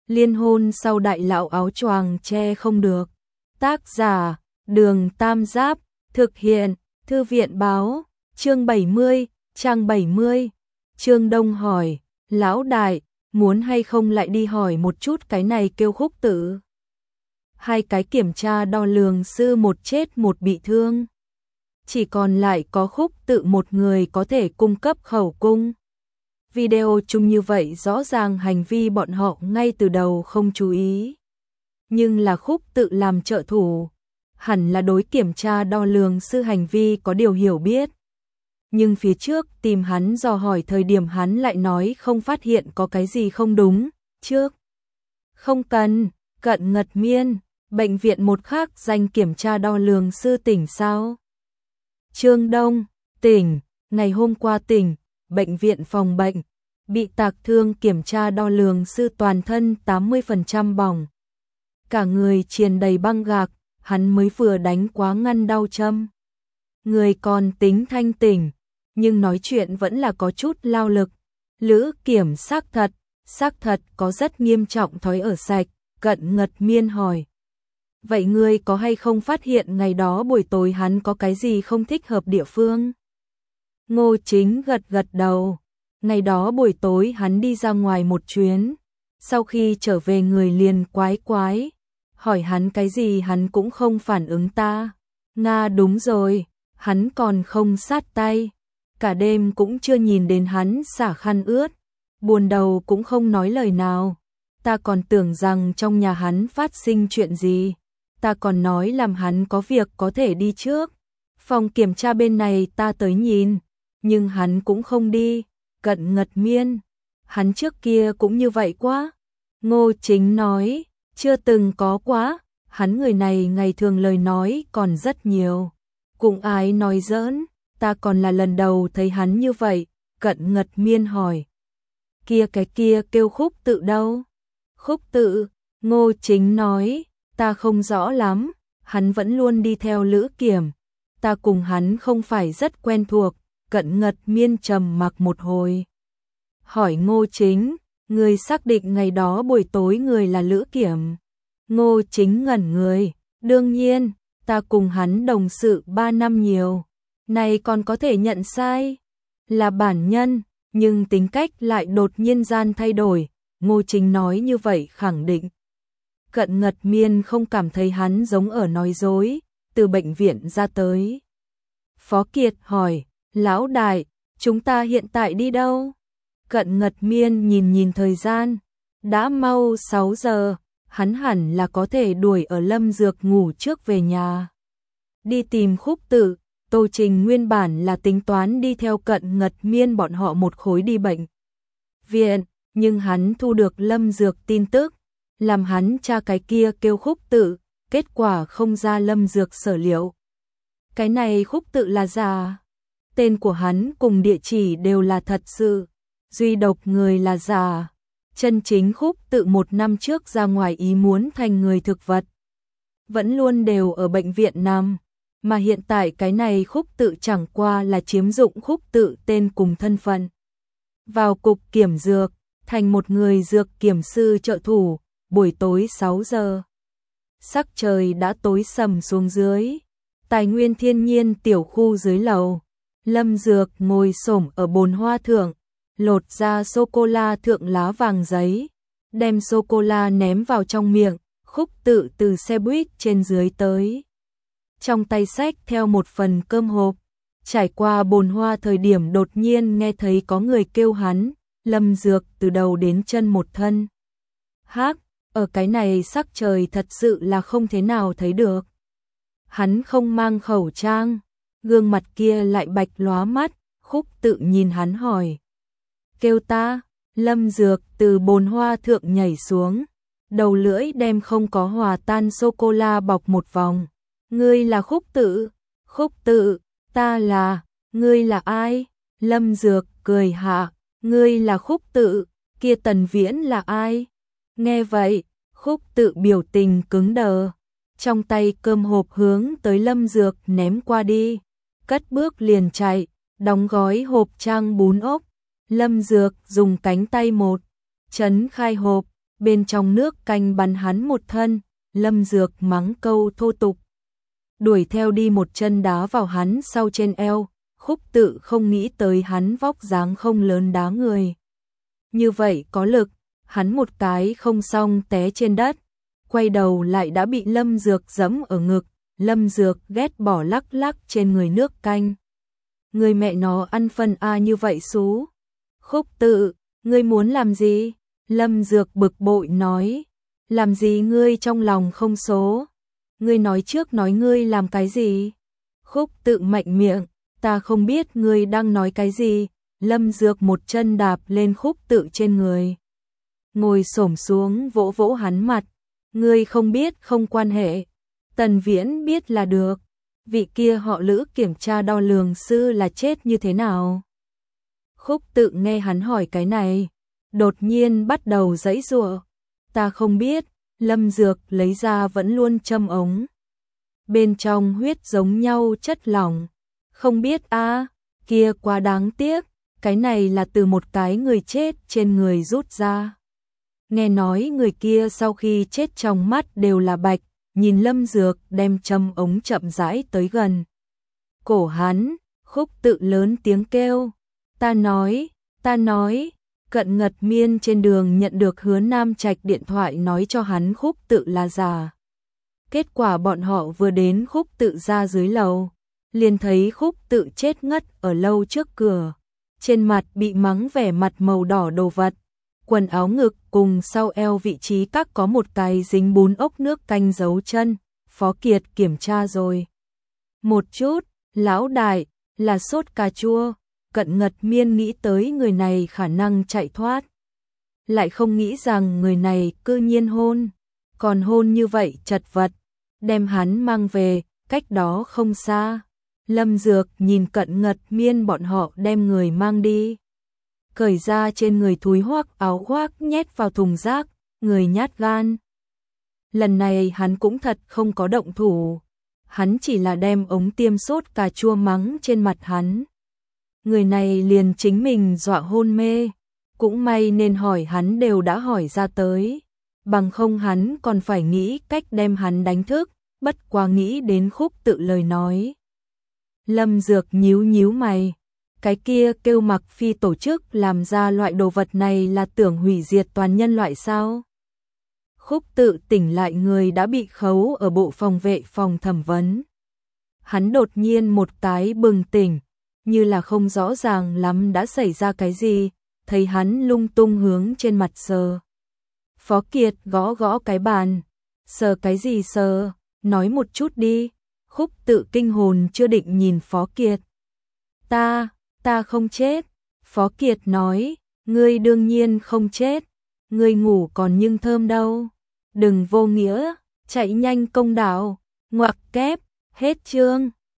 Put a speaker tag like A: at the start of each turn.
A: Liên hôn sau đại lão áo choàng che không được. Tác giả, Đường Tam Giáp, thực hiện, Thư viện báo, chương 70, trang 70. Trương Đông hỏi, lão đại, muốn hay không lại đi hỏi một chút cái này kêu Khúc Tự. Hai cái kiểm tra đo lường sư một chết một bị thương. Chỉ còn lại có Khúc Tự một người có thể cung cấp khẩu cung. Video chung như vậy rõ ràng hành vi bọn họ ngay từ đầu không chú ý. Nhưng là Khúc Tự làm trợ thủ, hẳn là đối kiểm tra đo lường sư hành vi có điều hiểu biết. Nhưng phía trước tìm hắn dò hỏi thời điểm hắn lại nói không phát hiện có cái gì không đúng, trước. Không cần, Cận Ngật Miên, bệnh viện một khác danh kiểm tra đo lường sư tỉnh sao? Trương Đông, tỉnh, ngày hôm qua tỉnh, bệnh viện phòng bệnh, bị tạc thương kiểm tra đo lường sư toàn thân 80% bỏng. Cả người triền đầy băng gạc, hắn mới vừa đánh quá ngăn đau châm. Người còn tính thanh tỉnh, nhưng nói chuyện vẫn là có chút lao lực. Lữ kiểm xác thật có rất nghiêm trọng thói ở sạch, Cận Ngật Miên hỏi. Vậy ngươi có hay không phát hiện ngày đó buổi tối hắn có cái gì không thích hợp địa phương? Ngô Chính gật đầu. Ngày đó buổi tối hắn đi ra ngoài một chuyến. Sau khi trở về người liền quái. Hỏi hắn cái gì hắn cũng không phản ứng ta. Nga đúng rồi, hắn còn không sát tay. Cả đêm cũng chưa nhìn đến hắn xả khăn ướt. Buồn đầu cũng không nói lời nào. Ta còn tưởng rằng trong nhà hắn phát sinh chuyện gì. Ta còn nói làm hắn có việc có thể đi trước. Phòng kiểm tra bên này ta tới nhìn. Nhưng hắn cũng không đi. Cận Ngật Miên, hắn trước kia cũng như vậy quá. Ngô Chính nói, chưa từng có quá. Hắn người này ngày thường lời nói còn rất nhiều. Cũng ai nói giỡn, ta còn là lần đầu thấy hắn như vậy. Cận Ngật Miên hỏi, cái kia kêu Khúc Tự đâu? Khúc Tự, Ngô Chính nói, ta không rõ lắm, hắn vẫn luôn đi theo Lữ Kiểm. Ta cùng hắn không phải rất quen thuộc. Cận Ngật Miên trầm mặc một hồi. Hỏi Ngô Chính, người xác định ngày đó buổi tối người là Lữ Kiểm? Ngô Chính ngẩn người, đương nhiên, ta cùng hắn đồng sự 3 năm nhiều. Này còn có thể nhận sai? Là bản nhân, nhưng tính cách lại đột nhiên gian thay đổi. Ngô Chính nói như vậy khẳng định. Cận Ngật Miên không cảm thấy hắn giống ở nói dối, từ bệnh viện ra tới. Phó Kiệt hỏi, lão đại, chúng ta hiện tại đi đâu? Cận Ngật Miên nhìn thời gian, đã mau 6 giờ, hắn hẳn là có thể đuổi ở Lâm Dược ngủ trước về nhà. Đi tìm Khúc Tự, Tô Trình nguyên bản là tính toán đi theo Cận Ngật Miên bọn họ một khối đi bệnh viện, nhưng hắn thu được Lâm Dược tin tức, làm hắn tra cái kia kêu Khúc Tự, kết quả không ra Lâm Dược sở liệu. Cái này Khúc Tự là giả. Tên của hắn cùng địa chỉ đều là thật sự, duy độc người là giả. Chân chính Khúc Tự 1 năm trước ra ngoài ý muốn thành người thực vật, vẫn luôn đều ở bệnh viện nằm, mà hiện tại cái này Khúc Tự chẳng qua là chiếm dụng Khúc Tự tên cùng thân phận. Vào cục kiểm dược, thành một người dược kiểm sư trợ thủ, buổi tối 6 giờ. Sắc trời đã tối sầm xuống dưới, tài nguyên thiên nhiên tiểu khu dưới lầu. Lâm Dược ngồi xổm ở bồn hoa thượng, lột ra sô-cô-la thượng lá vàng giấy, đem sô-cô-la ném vào trong miệng. Khúc Tự từ xe buýt trên dưới tới, trong tay xách theo một phần cơm hộp. Trải qua bồn hoa thời điểm đột nhiên nghe thấy có người kêu hắn. Lâm Dược từ đầu đến chân một thân hắc, ở cái này sắc trời thật sự là không thế nào thấy được. Hắn không mang khẩu trang, gương mặt kia lại bạch lóa mắt. Khúc Tự nhìn hắn hỏi, kêu ta? Lâm Dược từ bồn hoa thượng nhảy xuống, đầu lưỡi đem không có hòa tan sô-cô-la bọc một vòng. Ngươi là Khúc Tự? Khúc Tự, ta là. Ngươi là ai? Lâm Dược cười hạ, ngươi là Khúc Tự, kia Tần Viễn là ai? Nghe vậy, Khúc Tự biểu tình cứng đờ, trong tay cơm hộp hướng tới Lâm Dược ném qua đi, cất bước liền chạy, đóng gói hộp trang bún ốc. Lâm Dược dùng cánh tay một chấn khai hộp, bên trong nước canh bắn hắn một thân, Lâm Dược mắng câu thô tục. Đuổi theo đi một chân đá vào hắn sau trên eo, Khúc Tự không nghĩ tới hắn vóc dáng không lớn đá người. Như vậy có lực, hắn một cái không xong té trên đất, quay đầu lại đã bị Lâm Dược giẫm ở ngực, Lâm Dược ghét bỏ lắc lắc trên người nước canh. Người mẹ nó ăn phân a như vậy xú. Khúc Tự, ngươi muốn làm gì? Lâm Dược bực bội nói, làm gì ngươi trong lòng không số? Ngươi nói trước nói ngươi làm cái gì? Khúc Tự mạnh miệng, ta không biết ngươi đang nói cái gì. Lâm Dược một chân đạp lên Khúc Tự trên người, ngồi xổm xuống vỗ vỗ hắn mặt, ngươi không biết không quan hệ, Tần Viễn biết là được, vị kia họ Lữ kiểm tra đo lường sư là chết như thế nào? Khúc Tự nghe hắn hỏi cái này, đột nhiên bắt đầu giãy giụa, ta không biết. Lâm Dược lấy ra vẫn luôn châm ống, bên trong huyết giống nhau chất lỏng, không biết a, kia quá đáng tiếc, cái này là từ một cái người chết trên người rút ra. Nghe nói người kia sau khi chết trong mắt đều là bạch, nhìn Lâm Dược đem châm ống chậm rãi tới gần cổ hắn, Khúc Tự lớn tiếng kêu, ta nói, Cận Ngật Miên trên đường nhận được Hứa Nam Trạch điện thoại nói cho hắn Khúc Tự là giả. Kết quả bọn họ vừa đến Khúc Tự ra dưới lầu, liền thấy Khúc Tự chết ngất ở lâu trước cửa, trên mặt bị mắng vẻ mặt màu đỏ đồ vật, quần áo ngực cùng sau eo vị trí các có một cái dính bún ốc nước canh dấu chân. Phó Kiệt kiểm tra rồi một chút, lão đại, là sốt cà chua. Cận Ngật Miên nghĩ tới người này khả năng chạy thoát, lại không nghĩ rằng người này cư nhiên hôn, còn hôn như vậy chật vật, đem hắn mang về, cách đó không xa. Lâm Dược nhìn Cận Ngật Miên bọn họ đem người mang đi, cởi ra trên người thúi hoắc áo khoác nhét vào thùng rác, người nhát gan. Lần này hắn cũng thật không có động thủ, hắn chỉ là đem ống tiêm sốt cà chua mắng trên mặt hắn. Người này liền chính mình dọa hôn mê, cũng may nên hỏi hắn đều đã hỏi ra tới, bằng không hắn còn phải nghĩ cách đem hắn đánh thức, bất quá nghĩ đến Khúc Tự lời nói. Lâm Dược nhíu nhíu mày, cái kia kêu Mặc Phi tổ chức làm ra loại đồ vật này là tưởng hủy diệt toàn nhân loại sao? Khúc Tự tỉnh lại người đã bị khấu ở bộ phòng vệ phòng thẩm vấn. Hắn đột nhiên một cái bừng tỉnh, như là không rõ ràng lắm đã xảy ra cái gì, thấy hắn lung tung hướng trên mặt sờ. Phó Kiệt gõ gõ cái bàn, sờ cái gì sờ, nói một chút đi. Khúc Tự kinh hồn chưa định nhìn Phó Kiệt. Ta không chết. Phó Kiệt nói, ngươi đương nhiên không chết, ngươi ngủ còn nhưng thơm đâu. Đừng vô nghĩa, chạy nhanh công đạo, ngoặc kép, hết chương.